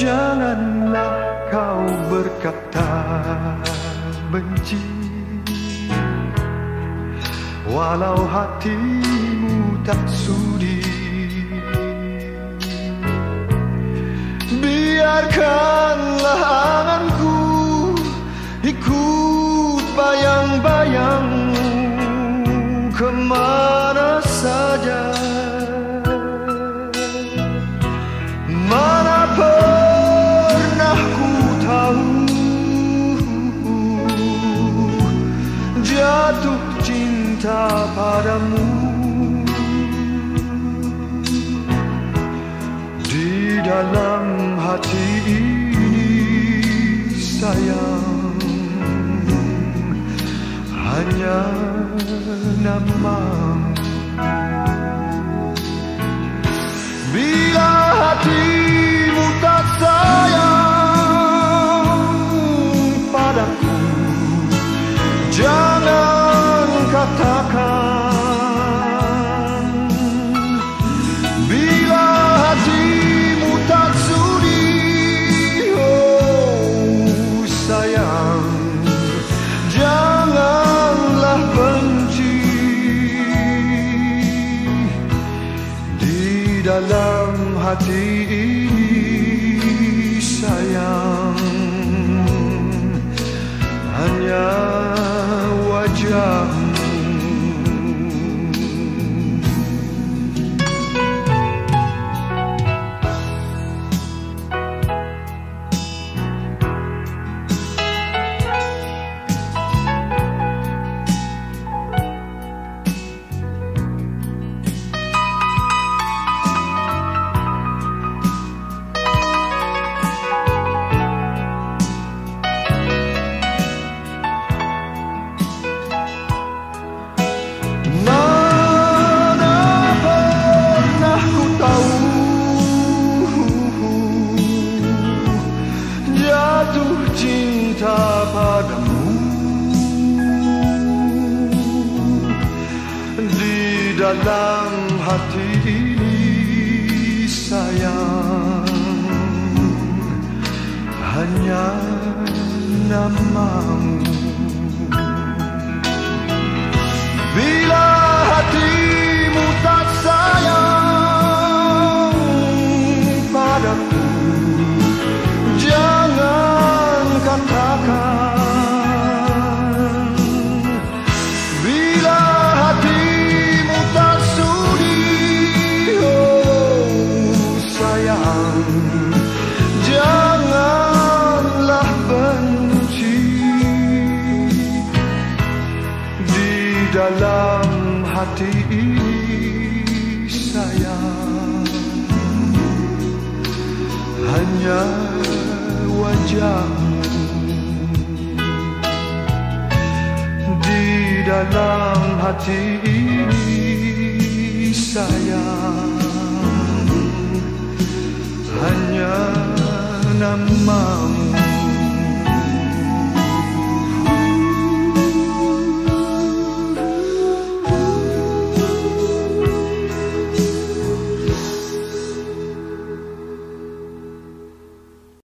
Janganlah kau berkata benci, walau hatimu tak sudi. Biarkanlah anganku ikut bayang-bayangmu kemana saja. Mana pernah ku tahu jatuh cinta padamu. Di dalam hati ini sayang, hanya namamu. Bila hatimu tak sayang padaku, jangan katakan. Bila hatimu tak sudi, oh sayang, janganlah benci. Di dalam hati ini sayang, hanya wajahmu. Cinta padamu di dalam hati ini sayang, hanya namamu. Bila hatimu tak sayang padaku, jangan katakan. Bila hatimu tak sudi, oh sayang, janganlah benci. Di dalam hati ini sayang, hanya wajahmu. Di dalam hati ini sayang, hanya namamu.